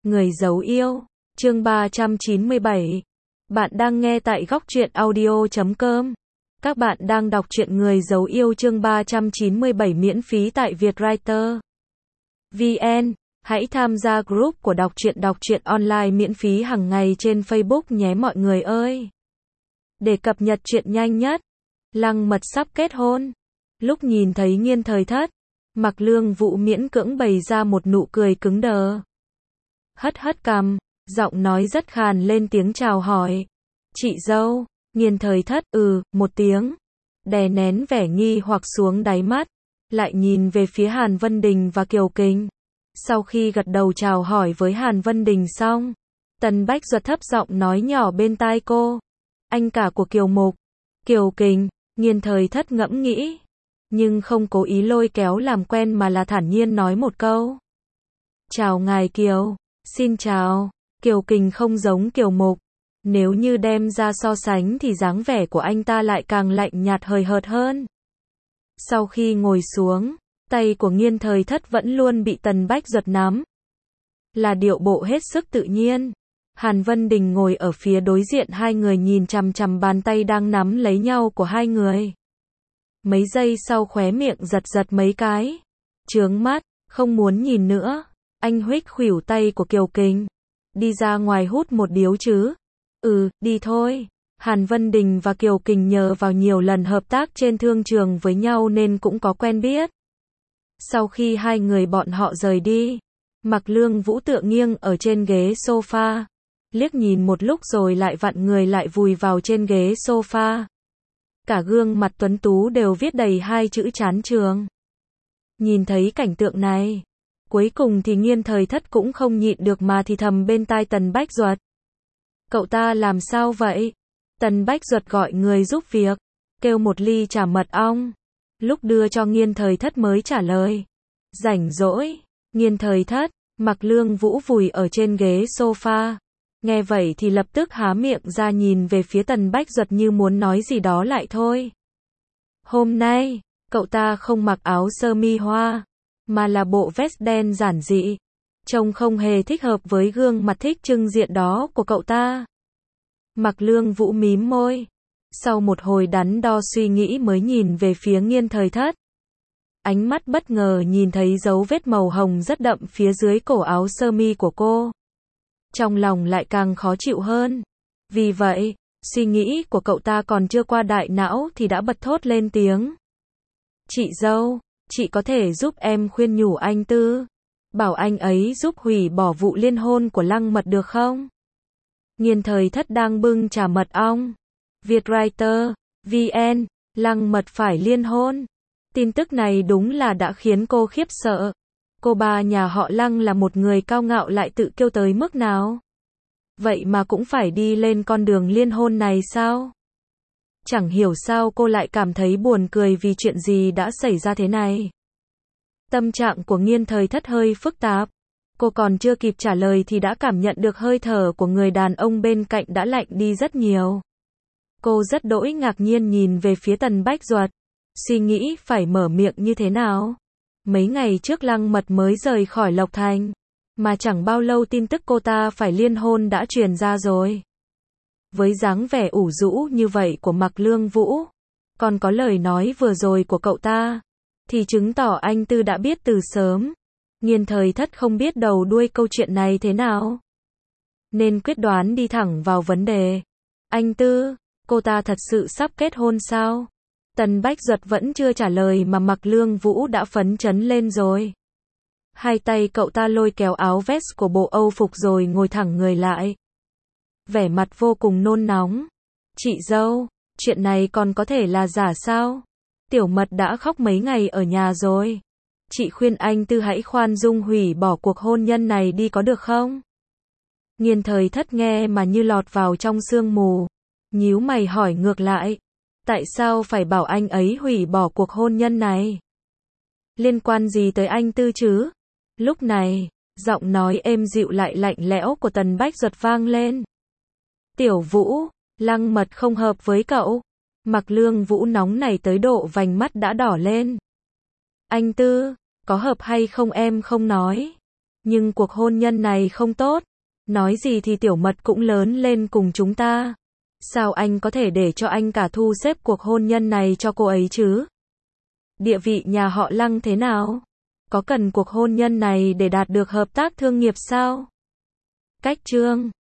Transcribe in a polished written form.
Người giấu yêu, chương 397. Bạn đang nghe tại góc truyện audio.com. Các bạn đang đọc truyện Người giấu yêu chương 397 miễn phí tại Vietwriter VN. Hãy tham gia group của đọc truyện online miễn phí hàng ngày trên Facebook nhé mọi người ơi. Để cập nhật truyện nhanh nhất, Lăng Mật sắp kết hôn. Lúc nhìn thấy Nghiên Thời Thất, Mạc Lương Vũ miễn cưỡng bày ra một nụ cười cứng đờ. Hất hất cằm, giọng nói rất khàn lên tiếng chào hỏi. Chị dâu. Nghiên Thời Thất một tiếng, đè nén vẻ nghi hoặc xuống đáy mắt, lại nhìn về phía Hàn Vân Đình và Kiều Kình. Sau khi gật đầu chào hỏi với Hàn Vân Đình xong, Tần Bách Duật thấp giọng nói nhỏ bên tai cô. Anh cả của Kiều Mục. Kiều Kình. Nghiên Thời Thất ngẫm nghĩ, nhưng không cố ý lôi kéo làm quen mà là thản nhiên nói một câu. Chào ngài Kiều. Xin chào. Kiều Kình không giống Kiều Mục. Nếu như đem ra so sánh thì dáng vẻ của anh ta lại càng lạnh nhạt hời hợt hơn. Sau khi ngồi xuống, tay của Nghiên Thời Thất vẫn luôn bị Tần Bách Duật nắm. Là điệu bộ hết sức tự nhiên. Hàn Vân Đình ngồi ở phía đối diện hai người nhìn chằm chằm bàn tay đang nắm lấy nhau của hai người. Mấy giây sau khóe miệng giật mấy cái. Chướng mắt, không muốn nhìn nữa. Anh huých khuỷu tay của Kiều Kình. Đi ra ngoài hút một điếu chứ? Đi thôi. Hàn Vân Đình và Kiều Kình nhờ vào nhiều lần hợp tác trên thương trường với nhau nên cũng có quen biết. Sau khi hai người bọn họ rời đi, Mạc Lương Vũ tựa nghiêng ở trên ghế sofa, liếc nhìn một lúc rồi lại vặn người lại vùi vào trên ghế sofa. Cả gương mặt tuấn tú đều viết đầy hai chữ chán trường. Nhìn thấy cảnh tượng này, cuối cùng thì Nghiên Thời Thất cũng không nhịn được mà thì thầm bên tai Tần Bách Duật. Cậu ta làm sao vậy? Tần Bách Duật gọi người giúp việc, kêu một ly trà mật ong. Lúc đưa cho Nghiên Thời Thất mới trả lời. Rảnh rỗi. Nghiên Thời Thất. Mạc Lương Vũ vùi ở trên ghế sofa. Nghe vậy thì lập tức há miệng ra nhìn về phía Tần Bách Duật như muốn nói gì đó lại thôi. Hôm nay, cậu ta không mặc áo sơ mi hoa, mà là bộ vest đen giản dị. Trông không hề thích hợp với gương mặt thích trưng diện đó của cậu ta. Mạc Lương Vũ mím môi. Sau một hồi đắn đo suy nghĩ mới nhìn về phía Nghiên Thời Thất. Ánh mắt bất ngờ nhìn thấy dấu vết màu hồng rất đậm phía dưới cổ áo sơ mi của cô. Trong lòng lại càng khó chịu hơn. Vì vậy, suy nghĩ của cậu ta còn chưa qua đại não thì đã bật thốt lên tiếng. Chị dâu, chị có thể giúp em khuyên nhủ anh Tư, bảo anh ấy giúp hủy bỏ vụ liên hôn của Lăng Mật được không? Nghiên Thời Thất đang bưng trà mật ong. Vietwriter VN. Lăng Mật phải liên hôn. Tin tức này đúng là đã khiến cô khiếp sợ. Cô bà nhà họ Lăng là một người cao ngạo lại tự kiêu tới mức nào? Vậy mà cũng phải đi lên con đường liên hôn này sao? Chẳng hiểu sao cô lại cảm thấy buồn cười vì chuyện gì đã xảy ra thế này. Tâm trạng của Nghiên Thời Thất hơi phức tạp. Cô còn chưa kịp trả lời thì đã cảm nhận được hơi thở của người đàn ông bên cạnh đã lạnh đi rất nhiều. Cô rất đỗi ngạc nhiên nhìn về phía Tần Bách Duật, suy nghĩ phải mở miệng như thế nào. Mấy ngày trước Lăng Mật mới rời khỏi Lộc Thành, mà chẳng bao lâu tin tức cô ta phải liên hôn đã truyền ra rồi. Với dáng vẻ ủ rũ như vậy của Mạc Lương Vũ, còn có lời nói vừa rồi của cậu ta, thì chứng tỏ anh Tư đã biết từ sớm. Nghiên Thời Thất không biết đầu đuôi câu chuyện này thế nào, nên quyết đoán đi thẳng vào vấn đề. Anh Tư, cô ta thật sự sắp kết hôn sao? Tần Bách Duật vẫn chưa trả lời mà Mạc Lương Vũ đã phấn chấn lên rồi. Hai tay cậu ta lôi kéo áo vest của bộ Âu phục rồi ngồi thẳng người lại. Vẻ mặt vô cùng nôn nóng. Chị dâu, chuyện này còn có thể là giả sao? Tiểu Mật đã khóc mấy ngày ở nhà rồi. Chị khuyên anh Tư hãy khoan dung hủy bỏ cuộc hôn nhân này đi có được không? Nghiên Thời Thất nghe mà như lọt vào trong sương mù. Nhíu mày hỏi ngược lại. Tại sao phải bảo anh ấy hủy bỏ cuộc hôn nhân này? Liên quan gì tới anh Tư chứ? Lúc này, giọng nói êm dịu lại lạnh lẽo của Tần Bách Duật vang lên. Tiểu Vũ, Lăng Mật không hợp với cậu. Mạc Lương Vũ nóng nảy tới độ vành mắt đã đỏ lên. Anh Tư, có hợp hay không em không nói. Nhưng cuộc hôn nhân này không tốt. Nói gì thì Tiểu Mật cũng lớn lên cùng chúng ta. Sao anh có thể để cho anh cả thu xếp cuộc hôn nhân này cho cô ấy chứ? Địa vị nhà họ Lăng thế nào? Có cần cuộc hôn nhân này để đạt được hợp tác thương nghiệp sao? Cách Trương